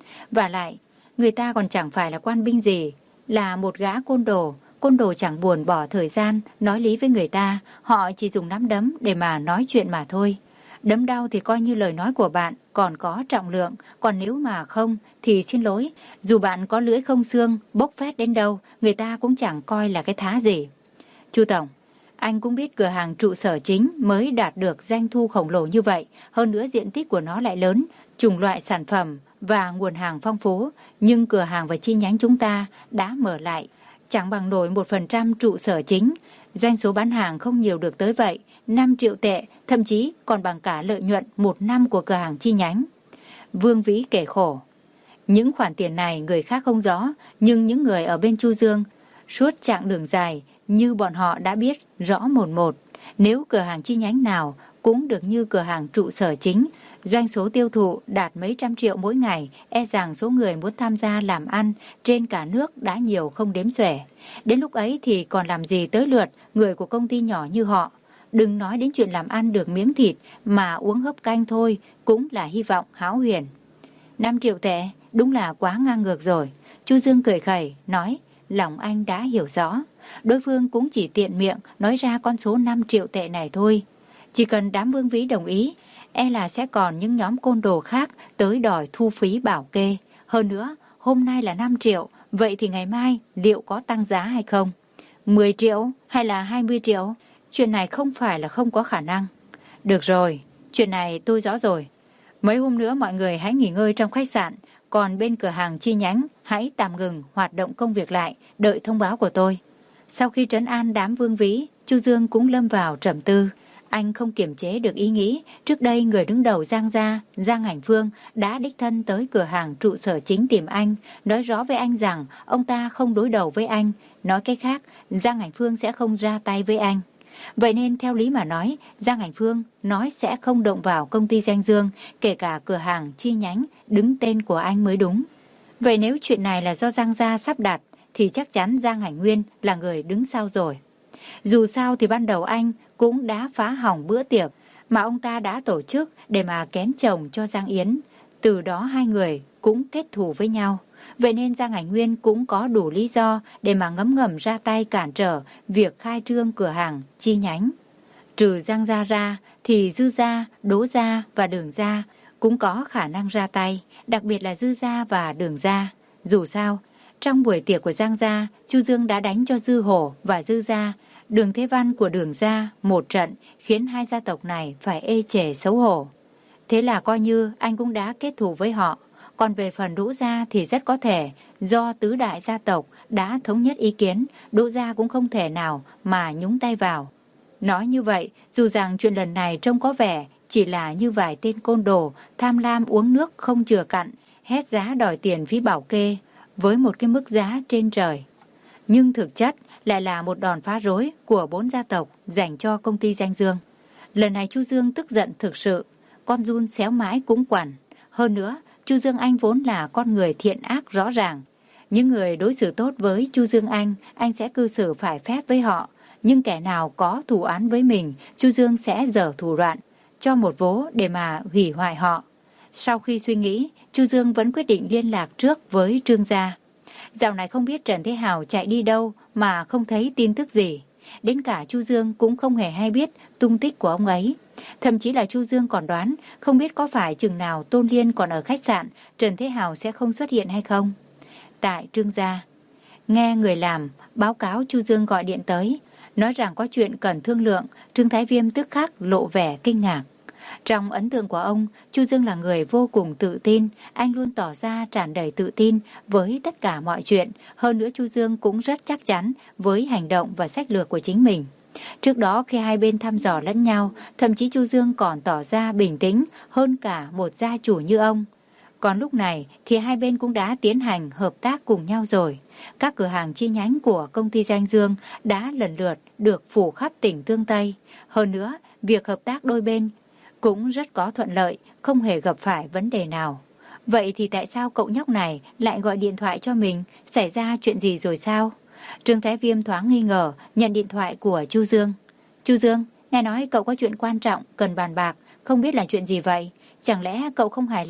Và lại, người ta còn chẳng phải là quan binh gì, là một gã côn đồ. Côn đồ chẳng buồn bỏ thời gian nói lý với người ta, họ chỉ dùng nắm đấm để mà nói chuyện mà thôi. Đấm đau thì coi như lời nói của bạn còn có trọng lượng, còn nếu mà không thì xin lỗi, dù bạn có lưỡi không xương, bốc phét đến đâu, người ta cũng chẳng coi là cái thá gì. Chu Tổng, anh cũng biết cửa hàng trụ sở chính mới đạt được doanh thu khổng lồ như vậy, hơn nữa diện tích của nó lại lớn, chủng loại sản phẩm và nguồn hàng phong phú, nhưng cửa hàng và chi nhánh chúng ta đã mở lại, chẳng bằng nổi một phần trăm trụ sở chính. Doanh số bán hàng không nhiều được tới vậy, năm triệu tệ, thậm chí còn bằng cả lợi nhuận một năm của cửa hàng chi nhánh. Vương Vĩ kể khổ. Những khoản tiền này người khác không rõ, nhưng những người ở bên Chu Dương suốt chặng đường dài như bọn họ đã biết rõ một một. Nếu cửa hàng chi nhánh nào cũng được như cửa hàng trụ sở chính, doanh số tiêu thụ đạt mấy trăm triệu mỗi ngày, e rằng số người muốn tham gia làm ăn trên cả nước đã nhiều không đếm xuể. Đến lúc ấy thì còn làm gì tới lượt người của công ty nhỏ như họ. Đừng nói đến chuyện làm ăn được miếng thịt, mà uống hớp canh thôi cũng là hy vọng hão huyền. Năm triệu tệ, đúng là quá ngang ngược rồi. Chu Dương cười khẩy, nói, lòng anh đã hiểu rõ. Đối phương cũng chỉ tiện miệng nói ra con số năm triệu tệ này thôi. Chỉ cần đám Vương Vĩ đồng ý, e là sẽ còn những nhóm côn đồ khác tới đòi thu phí bảo kê. Hơn nữa, hôm nay là năm triệu, vậy thì ngày mai liệu có tăng giá hay không? mười triệu hay là hai mươi triệu? Chuyện này không phải là không có khả năng. Được rồi, chuyện này tôi rõ rồi. Mấy hôm nữa mọi người hãy nghỉ ngơi trong khách sạn, còn bên cửa hàng chi nhánh hãy tạm ngừng hoạt động công việc lại, đợi thông báo của tôi. Sau khi trấn an đám Vương Vĩ, Chu Dương cũng lâm vào trầm tư. Anh không kiềm chế được ý nghĩ, trước đây người đứng đầu Giang gia, Giang Hành Phương đã đích thân tới cửa hàng trụ sở chính tìm anh, nói rõ với anh rằng ông ta không đối đầu với anh, nói cách khác, Giang Hành Phương sẽ không ra tay với anh. Vậy nên theo lý mà nói, Giang Hành Phương nói sẽ không động vào công ty Danh Dương, kể cả cửa hàng chi nhánh đứng tên của anh mới đúng. Vậy nếu chuyện này là do Giang gia sắp đặt, thì chắc chắn Giang Hành Nguyên là người đứng sau rồi. Dù sao thì ban đầu anh cũng đã phá hỏng bữa tiệc mà ông ta đã tổ chức để mà kén chồng cho Giang Yến. Từ đó hai người cũng kết thù với nhau. Vậy nên Giang Hành Nguyên cũng có đủ lý do để mà ngấm ngầm ra tay cản trở việc khai trương cửa hàng chi nhánh. Trừ Giang gia ra thì Dư gia, Đỗ gia và Đường gia cũng có khả năng ra tay, đặc biệt là Dư gia và Đường gia. Dù sao, trong buổi tiệc của Giang gia, Chu Dương đã đánh cho Dư Hổ và Dư gia, Đường Thế Văn của Đường gia một trận, khiến hai gia tộc này phải ê chề xấu hổ. Thế là coi như anh cũng đã kết thù với họ. Còn về phần Đỗ gia thì rất có thể do tứ đại gia tộc đã thống nhất ý kiến, Đỗ gia cũng không thể nào mà nhúng tay vào. Nói như vậy, dù rằng chuyện lần này trông có vẻ chỉ là như vài tên côn đồ tham lam uống nước không chừa cặn, hét giá đòi tiền phí bảo kê với một cái mức giá trên trời, nhưng thực chất lại là một đòn phá rối của bốn gia tộc dành cho công ty Danh Dương. Lần này Chu Dương tức giận thực sự, con giun xéo mãi cũng quằn. Hơn nữa, Chu Dương Anh vốn là con người thiện ác rõ ràng. Những người đối xử tốt với Chu Dương Anh, anh sẽ cư xử phải phép với họ. Nhưng kẻ nào có thù oán với mình, Chu Dương sẽ dở thủ đoạn, cho một vố để mà hủy hoại họ. Sau khi suy nghĩ, Chu Dương vẫn quyết định liên lạc trước với Trương gia. Dạo này không biết Trần Thế Hào chạy đi đâu mà không thấy tin tức gì. Đến cả Chu Dương cũng không hề hay biết tung tích của ông ấy. Thậm chí là Chu Dương còn đoán không biết có phải chừng nào Tôn Liên còn ở khách sạn, Trần Thế Hào sẽ không xuất hiện hay không. Tại Trương gia, nghe người làm báo cáo Chu Dương gọi điện tới, nói rằng có chuyện cần thương lượng. Trương Thái Viêm tức khắc lộ vẻ kinh ngạc. Trong ấn tượng của ông, Chu Dương là người vô cùng tự tin, anh luôn tỏ ra tràn đầy tự tin với tất cả mọi chuyện. Hơn nữa Chu Dương cũng rất chắc chắn với hành động và sách lược của chính mình. Trước đó khi hai bên thăm dò lẫn nhau, thậm chí Chu Dương còn tỏ ra bình tĩnh hơn cả một gia chủ như ông. Còn lúc này thì hai bên cũng đã tiến hành hợp tác cùng nhau rồi. Các cửa hàng chi nhánh của công ty Danh Dương đã lần lượt được phủ khắp tỉnh Tương Tây. Hơn nữa, việc hợp tác đôi bên cũng rất có thuận lợi, không hề gặp phải vấn đề nào. Vậy thì tại sao cậu nhóc này lại gọi điện thoại cho mình? Xảy ra chuyện gì rồi sao? Trương Thái Viêm thoáng nghi ngờ, nhận điện thoại của Chu Dương. Chu Dương, nghe nói cậu có chuyện quan trọng cần bàn bạc, không biết là chuyện gì vậy? Chẳng lẽ cậu không hài lòng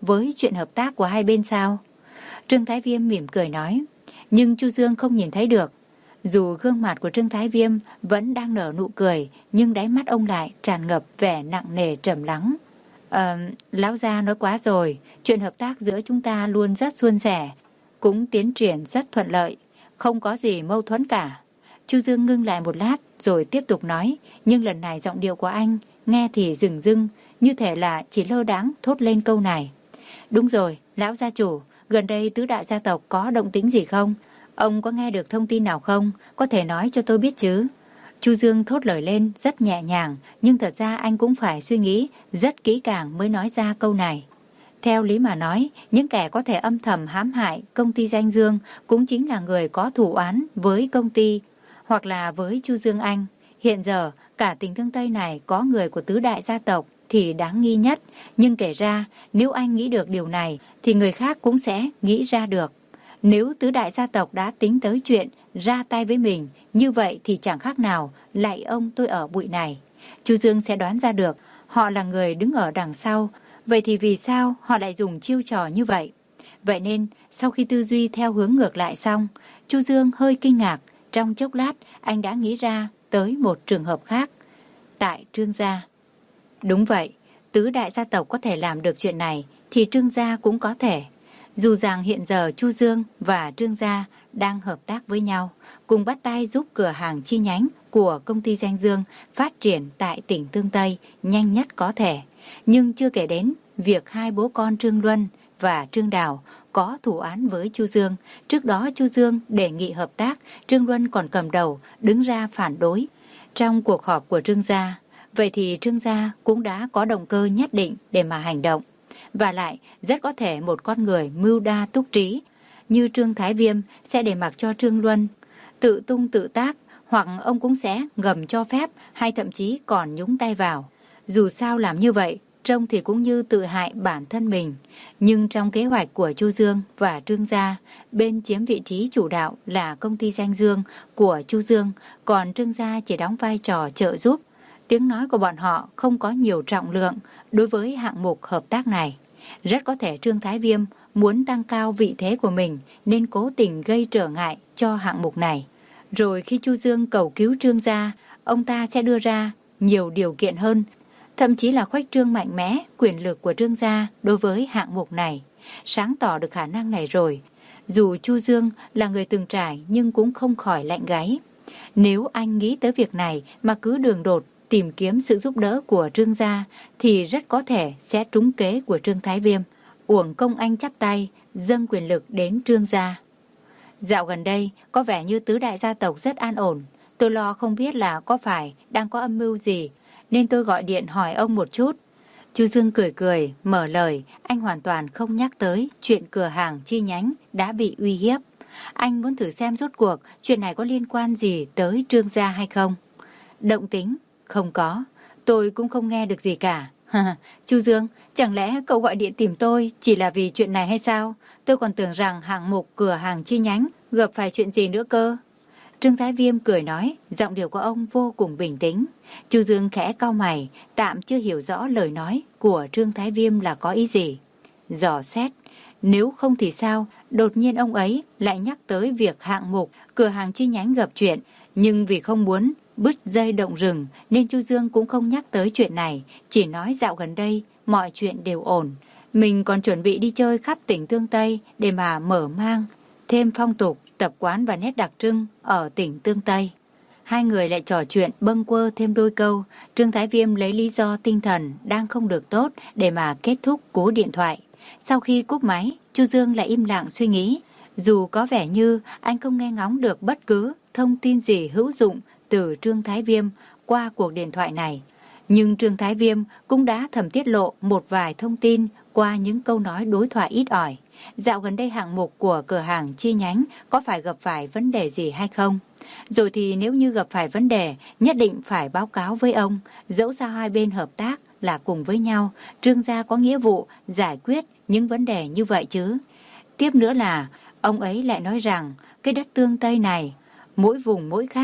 với chuyện hợp tác của hai bên sao? Trương Thái Viêm mỉm cười nói, nhưng Chu Dương không nhìn thấy được. Dù gương mặt của Trương Thái Viêm vẫn đang nở nụ cười, nhưng đáy mắt ông lại tràn ngập vẻ nặng nề trầm lắng. Ờ, lão gia nói quá rồi, chuyện hợp tác giữa chúng ta luôn rất suôn sẻ, cũng tiến triển rất thuận lợi, không có gì mâu thuẫn cả. Chu Dương ngưng lại một lát rồi tiếp tục nói, nhưng lần này giọng điệu của anh nghe thì rừng rưng, như thể là chỉ lơ đãng thốt lên câu này. Đúng rồi, lão gia chủ, gần đây tứ đại gia tộc có động tĩnh gì không? Ông có nghe được thông tin nào không? Có thể nói cho tôi biết chứ? Chu Dương thốt lời lên rất nhẹ nhàng, nhưng thật ra anh cũng phải suy nghĩ rất kỹ càng mới nói ra câu này. Theo lý mà nói, những kẻ có thể âm thầm hãm hại công ty Danh Dương cũng chính là người có thù oán với công ty hoặc là với Chu Dương Anh. Hiện giờ, cả tỉnh Thương Tây này có người của tứ đại gia tộc thì đáng nghi nhất, nhưng kể ra nếu anh nghĩ được điều này thì người khác cũng sẽ nghĩ ra được. Nếu tứ đại gia tộc đã tính tới chuyện ra tay với mình, như vậy thì chẳng khác nào lạy ông tôi ở bụi này. Chu Dương sẽ đoán ra được họ là người đứng ở đằng sau, vậy thì vì sao họ lại dùng chiêu trò như vậy? Vậy nên sau khi tư duy theo hướng ngược lại xong, Chu Dương hơi kinh ngạc, trong chốc lát anh đã nghĩ ra tới một trường hợp khác. Tại Trương gia. Đúng vậy, tứ đại gia tộc có thể làm được chuyện này thì Trương gia cũng có thể. Dù rằng hiện giờ Chu Dương và Trương gia đang hợp tác với nhau, cùng bắt tay giúp cửa hàng chi nhánh của công ty Danh Dương phát triển tại tỉnh Tương Tây nhanh nhất có thể. Nhưng chưa kể đến việc hai bố con Trương Luân và Trương Đào có thủ án với Chu Dương. Trước đó Chu Dương đề nghị hợp tác, Trương Luân còn cầm đầu đứng ra phản đối trong cuộc họp của Trương gia. Vậy thì Trương gia cũng đã có động cơ nhất định để mà hành động. Và lại rất có thể một con người mưu đa túc trí như Trương Thái Viêm sẽ để mặc cho Trương Luân tự tung tự tác, hoặc ông cũng sẽ ngầm cho phép hay thậm chí còn nhúng tay vào. Dù sao làm như vậy trông thì cũng như tự hại bản thân mình. Nhưng trong kế hoạch của Chu Dương và Trương gia, bên chiếm vị trí chủ đạo là công ty Danh Dương của Chu Dương, còn Trương gia chỉ đóng vai trò trợ giúp. Tiếng nói của bọn họ không có nhiều trọng lượng đối với hạng mục hợp tác này. Rất có thể Trương Thái Viêm muốn tăng cao vị thế của mình nên cố tình gây trở ngại cho hạng mục này. Rồi khi Chu Dương cầu cứu Trương gia, ông ta sẽ đưa ra nhiều điều kiện hơn, thậm chí là khuếch trương mạnh mẽ quyền lực của Trương gia đối với hạng mục này. Sáng tỏ được khả năng này rồi. Dù Chu Dương là người từng trải nhưng cũng không khỏi lạnh gáy. Nếu anh nghĩ tới việc này mà cứ đường đột tìm kiếm sự giúp đỡ của Trương gia thì rất có thể sẽ trúng kế của Trương Thái Viêm. Uổng công anh chắp tay dâng quyền lực đến Trương gia. Dạo gần đây có vẻ như tứ đại gia tộc rất an ổn. Tôi lo không biết là có phải đang có âm mưu gì, nên tôi gọi điện hỏi ông một chút. Chu Dương cười cười, mở lời, anh hoàn toàn không nhắc tới chuyện cửa hàng chi nhánh đã bị uy hiếp. Anh muốn thử xem rốt cuộc chuyện này có liên quan gì tới Trương gia hay không. Động tĩnh? Không có, tôi cũng không nghe được gì cả. Chu Dương, chẳng lẽ cậu gọi điện tìm tôi chỉ là vì chuyện này hay sao? Tôi còn tưởng rằng hạng mục cửa hàng chi nhánh gặp phải chuyện gì nữa cơ. Trương Thái Viêm cười nói, giọng điệu của ông vô cùng bình tĩnh. Chu Dương khẽ cau mày, tạm chưa hiểu rõ lời nói của Trương Thái Viêm là có ý gì. Dò xét, nếu không thì sao, đột nhiên ông ấy lại nhắc tới việc hạng mục cửa hàng chi nhánh gặp chuyện, nhưng vì không muốn bứt dây động rừng nên Chu Dương cũng không nhắc tới chuyện này, chỉ nói dạo gần đây mọi chuyện đều ổn. Mình còn chuẩn bị đi chơi khắp tỉnh Tương Tây để mà mở mang thêm phong tục, tập quán và nét đặc trưng ở tỉnh Tương Tây. Hai người lại trò chuyện bâng quơ thêm đôi câu. Trương Thái Viêm lấy lý do tinh thần đang không được tốt để mà kết thúc cú điện thoại. Sau khi cúp máy, Chu Dương lại im lặng suy nghĩ. Dù có vẻ như anh không nghe ngóng được bất cứ thông tin gì hữu dụng từ Trương Thái Viêm qua cuộc điện thoại này, nhưng Trương Thái Viêm cũng đã thầm tiết lộ một vài thông tin qua những câu nói đối thoại ít ỏi. Dạo gần đây hạng mục của cửa hàng chi nhánh có phải gặp phải vấn đề gì hay không? Rồi thì nếu như gặp phải vấn đề, nhất định phải báo cáo với ông. Dẫu sao hai bên hợp tác là cùng với nhau, Trương gia có nghĩa vụ giải quyết những vấn đề như vậy chứ. Tiếp nữa là, ông ấy lại nói rằng cái đất Tương Tây này, mỗi vùng mỗi khác,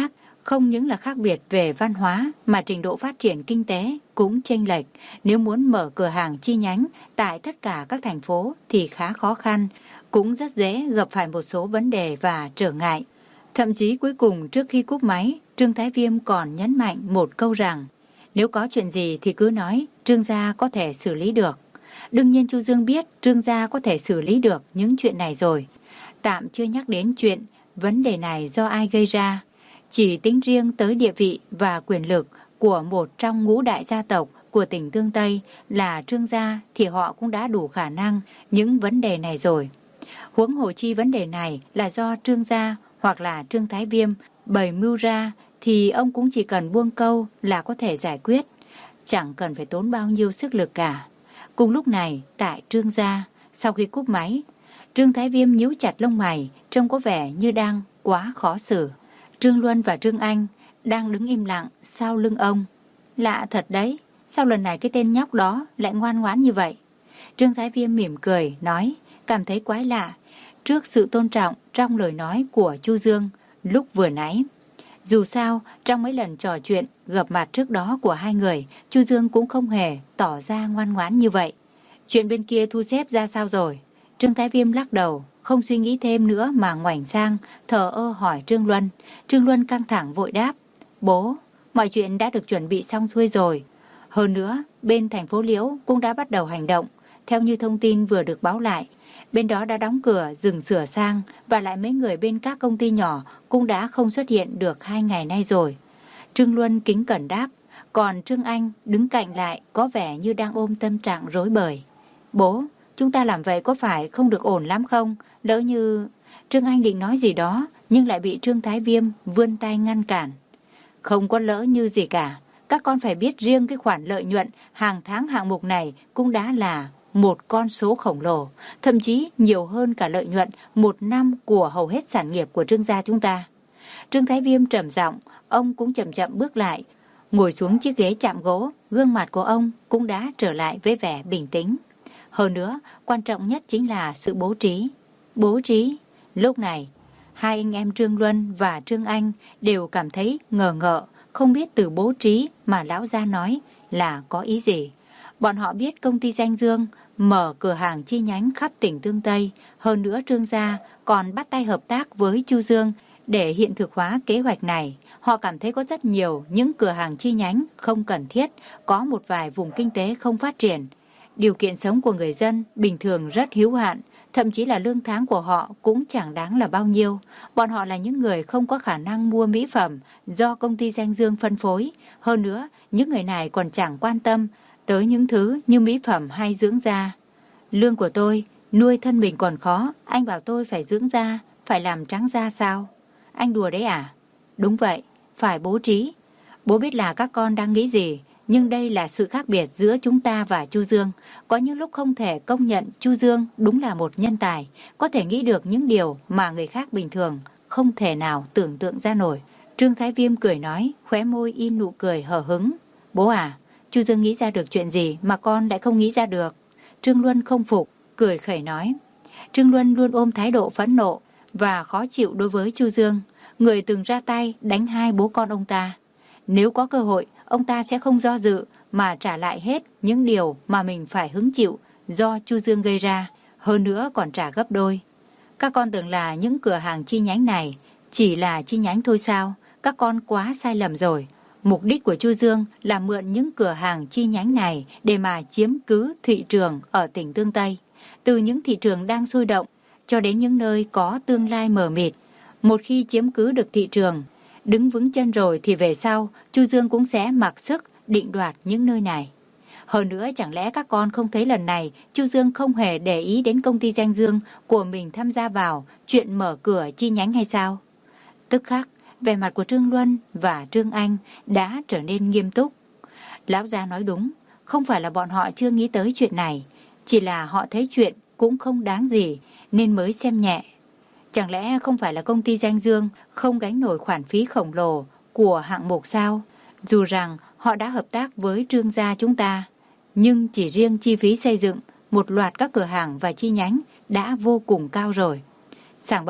Không những là khác biệt về văn hóa mà trình độ phát triển kinh tế cũng chênh lệch. Nếu muốn mở cửa hàng chi nhánh tại tất cả các thành phố thì khá khó khăn, cũng rất dễ gặp phải một số vấn đề và trở ngại. Thậm chí cuối cùng trước khi cúp máy, Trương Thái Viêm còn nhấn mạnh một câu rằng nếu có chuyện gì thì cứ nói, Trương gia có thể xử lý được. Đương nhiên Chu Dương biết Trương gia có thể xử lý được những chuyện này rồi. Tạm chưa nhắc đến chuyện vấn đề này do ai gây ra. Chỉ tính riêng tới địa vị và quyền lực của một trong ngũ đại gia tộc của tỉnh Tương Tây là Trương gia thì họ cũng đã đủ khả năng những vấn đề này rồi. Huống hồ chi vấn đề này là do Trương gia hoặc là Trương Thái Viêm bày mưu ra thì ông cũng chỉ cần buông câu là có thể giải quyết, chẳng cần phải tốn bao nhiêu sức lực cả. Cùng lúc này, tại Trương gia, sau khi cúp máy, Trương Thái Viêm nhíu chặt lông mày, trông có vẻ như đang quá khó xử. Trương Luân và Trương Anh đang đứng im lặng sau lưng ông. Lạ thật đấy, sao lần này cái tên nhóc đó lại ngoan ngoãn như vậy? Trương Thái Viêm mỉm cười, nói, cảm thấy quái lạ, trước sự tôn trọng trong lời nói của Chu Dương lúc vừa nãy. Dù sao, trong mấy lần trò chuyện gặp mặt trước đó của hai người, Chu Dương cũng không hề tỏ ra ngoan ngoãn như vậy. Chuyện bên kia thu xếp ra sao rồi? Trương Thái Viêm lắc đầu, không suy nghĩ thêm nữa mà ngoảnh sang, thờ ơ hỏi Trương Luân. Trương Luân căng thẳng vội đáp, bố, mọi chuyện đã được chuẩn bị xong xuôi rồi. Hơn nữa, bên thành phố Liễu cũng đã bắt đầu hành động. Theo như thông tin vừa được báo lại, bên đó đã đóng cửa, dừng sửa sang, và lại mấy người bên các công ty nhỏ cũng đã không xuất hiện được hai ngày nay rồi. Trương Luân kính cẩn đáp, còn Trương Anh đứng cạnh lại có vẻ như đang ôm tâm trạng rối bời. Bố, chúng ta làm vậy có phải không được ổn lắm không? Lỡ như... Trương Anh định nói gì đó, nhưng lại bị Trương Thái Viêm vươn tay ngăn cản. Không có lỡ như gì cả. Các con phải biết riêng cái khoản lợi nhuận hàng tháng hạng mục này cũng đã là một con số khổng lồ, thậm chí nhiều hơn cả lợi nhuận một năm của hầu hết sản nghiệp của Trương gia chúng ta. Trương Thái Viêm trầm giọng, ông cũng chậm chậm bước lại, ngồi xuống chiếc ghế chạm gỗ, gương mặt của ông cũng đã trở lại với vẻ bình tĩnh. Hơn nữa, quan trọng nhất chính là sự bố trí. Bố trí? Lúc này, hai anh em Trương Luân và Trương Anh đều cảm thấy ngờ ngợ, không biết từ bố trí mà lão gia nói là có ý gì. Bọn họ biết công ty Danh Dương mở cửa hàng chi nhánh khắp tỉnh Tương Tây, hơn nữa Trương gia còn bắt tay hợp tác với Chu Dương để hiện thực hóa kế hoạch này. Họ cảm thấy có rất nhiều những cửa hàng chi nhánh không cần thiết, có một vài vùng kinh tế không phát triển. Điều kiện sống của người dân bình thường rất hữu hạn, thậm chí là lương tháng của họ cũng chẳng đáng là bao nhiêu. Bọn họ là những người không có khả năng mua mỹ phẩm do công ty Danh Dương phân phối. Hơn nữa, những người này còn chẳng quan tâm tới những thứ như mỹ phẩm hay dưỡng da. Lương của tôi, nuôi thân mình còn khó, anh bảo tôi phải dưỡng da, phải làm trắng da sao? Anh đùa đấy à? Đúng vậy, phải bố trí. Bố biết là các con đang nghĩ gì, nhưng đây là sự khác biệt giữa chúng ta và Chu Dương. Có những lúc không thể công nhận Chu Dương đúng là một nhân tài, có thể nghĩ được những điều mà người khác bình thường không thể nào tưởng tượng ra nổi. Trương Thái Viêm cười nói, khóe môi in nụ cười hở hứng. Bố à, Chu Dương nghĩ ra được chuyện gì mà con lại không nghĩ ra được? Trương Luân không phục, cười khẩy nói. Trương Luân luôn ôm thái độ phẫn nộ và khó chịu đối với Chu Dương, người từng ra tay đánh hai bố con ông ta. Nếu có cơ hội, ông ta sẽ không do dự mà trả lại hết những điều mà mình phải hứng chịu do Chu Dương gây ra, hơn nữa còn trả gấp đôi. Các con tưởng là những cửa hàng chi nhánh này chỉ là chi nhánh thôi sao? Các con quá sai lầm rồi. Mục đích của Chu Dương là mượn những cửa hàng chi nhánh này để mà chiếm cứ thị trường ở tỉnh Tương Tây. Từ những thị trường đang sôi động cho đến những nơi có tương lai mờ mịt. Một khi chiếm cứ được thị trường, đứng vững chân rồi thì về sau, Chu Dương cũng sẽ mặc sức định đoạt những nơi này. Hơn nữa, chẳng lẽ các con không thấy lần này Chu Dương không hề để ý đến công ty Danh Dương của mình tham gia vào chuyện mở cửa chi nhánh hay sao? Tức khắc, vẻ mặt của Trương Luân và Trương Anh đã trở nên nghiêm túc. Lão gia nói đúng, không phải là bọn họ chưa nghĩ tới chuyện này, chỉ là họ thấy chuyện cũng không đáng gì nên mới xem nhẹ. Chẳng lẽ không phải là công ty Danh Dương không gánh nổi khoản phí khổng lồ của hạng mục sao? Dù rằng họ đã hợp tác với Trương gia chúng ta, nhưng chỉ riêng chi phí xây dựng một loạt các cửa hàng và chi nhánh đã vô cùng cao rồi. Sảng bậy,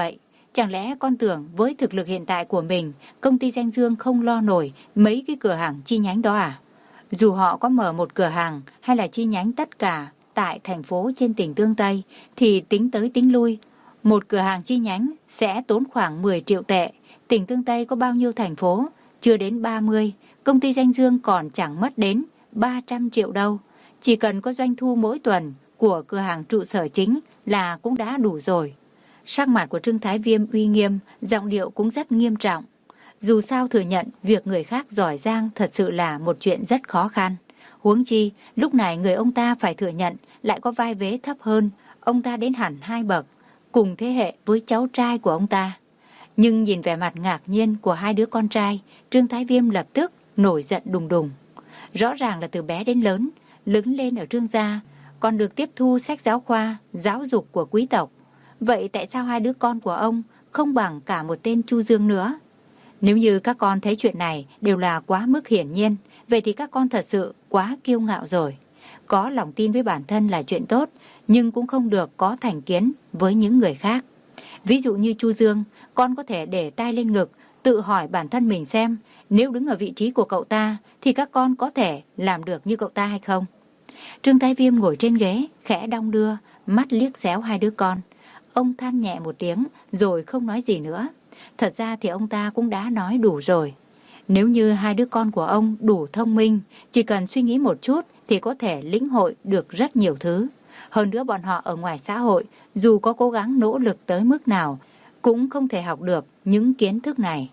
Chẳng lẽ con tưởng với thực lực hiện tại của mình, công ty Danh Dương không lo nổi mấy cái cửa hàng chi nhánh đó à? Dù họ có mở một cửa hàng hay là chi nhánh tất cả tại thành phố trên tỉnh Tương Tây thì tính tới tính lui, một cửa hàng chi nhánh sẽ tốn khoảng mười triệu tệ. Tỉnh Tương Tây có bao nhiêu thành phố? Chưa đến ba mươi. Công ty Danh Dương còn chẳng mất đến ba trăm triệu đâu. Chỉ cần có doanh thu mỗi tuần của cửa hàng trụ sở chính là cũng đã đủ rồi. Sắc mặt của Trương Thái Viêm uy nghiêm, giọng điệu cũng rất nghiêm trọng. Dù sao thừa nhận việc người khác giỏi giang thật sự là một chuyện rất khó khăn. Huống chi, lúc này người ông ta phải thừa nhận lại có vai vế thấp hơn, ông ta đến hẳn hai bậc, cùng thế hệ với cháu trai của ông ta. Nhưng nhìn vẻ mặt ngạc nhiên của hai đứa con trai, Trương Thái Viêm lập tức nổi giận đùng đùng. Rõ ràng là từ bé đến lớn, lớn lên ở Trương gia, còn được tiếp thu sách giáo khoa, giáo dục của quý tộc. Vậy tại sao hai đứa con của ông không bằng cả một tên Chu Dương nữa? Nếu như các con thấy chuyện này đều là quá mức hiển nhiên, vậy thì các con thật sự quá kiêu ngạo rồi. Có lòng tin với bản thân là chuyện tốt, nhưng cũng không được có thành kiến với những người khác. Ví dụ như Chu Dương, con có thể để tay lên ngực, tự hỏi bản thân mình xem, nếu đứng ở vị trí của cậu ta, thì các con có thể làm được như cậu ta hay không? Trương Thái Viêm ngồi trên ghế, khẽ đong đưa, mắt liếc xéo hai đứa con. Ông than nhẹ một tiếng, rồi không nói gì nữa. Thật ra thì ông ta cũng đã nói đủ rồi. Nếu như hai đứa con của ông đủ thông minh, chỉ cần suy nghĩ một chút thì có thể lĩnh hội được rất nhiều thứ. Hơn nữa bọn họ ở ngoài xã hội, dù có cố gắng nỗ lực tới mức nào, cũng không thể học được những kiến thức này.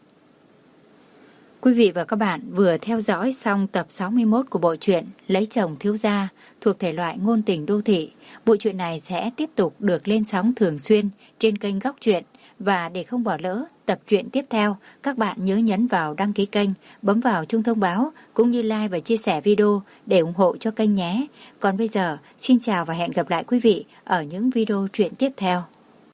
Quý vị và các bạn vừa theo dõi xong tập sáu mươi mốt của bộ truyện Lấy chồng thiếu gia thuộc thể loại ngôn tình đô thị. Bộ truyện này sẽ tiếp tục được lên sóng thường xuyên trên kênh Góc Truyện. Và để không bỏ lỡ tập truyện tiếp theo, các bạn nhớ nhấn vào đăng ký kênh, bấm vào chuông thông báo cũng như like và chia sẻ video để ủng hộ cho kênh nhé. Còn bây giờ, xin chào và hẹn gặp lại quý vị ở những video truyện tiếp theo.